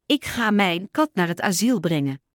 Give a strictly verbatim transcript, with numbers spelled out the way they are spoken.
Ik ga mijn kat naar het asiel brengen.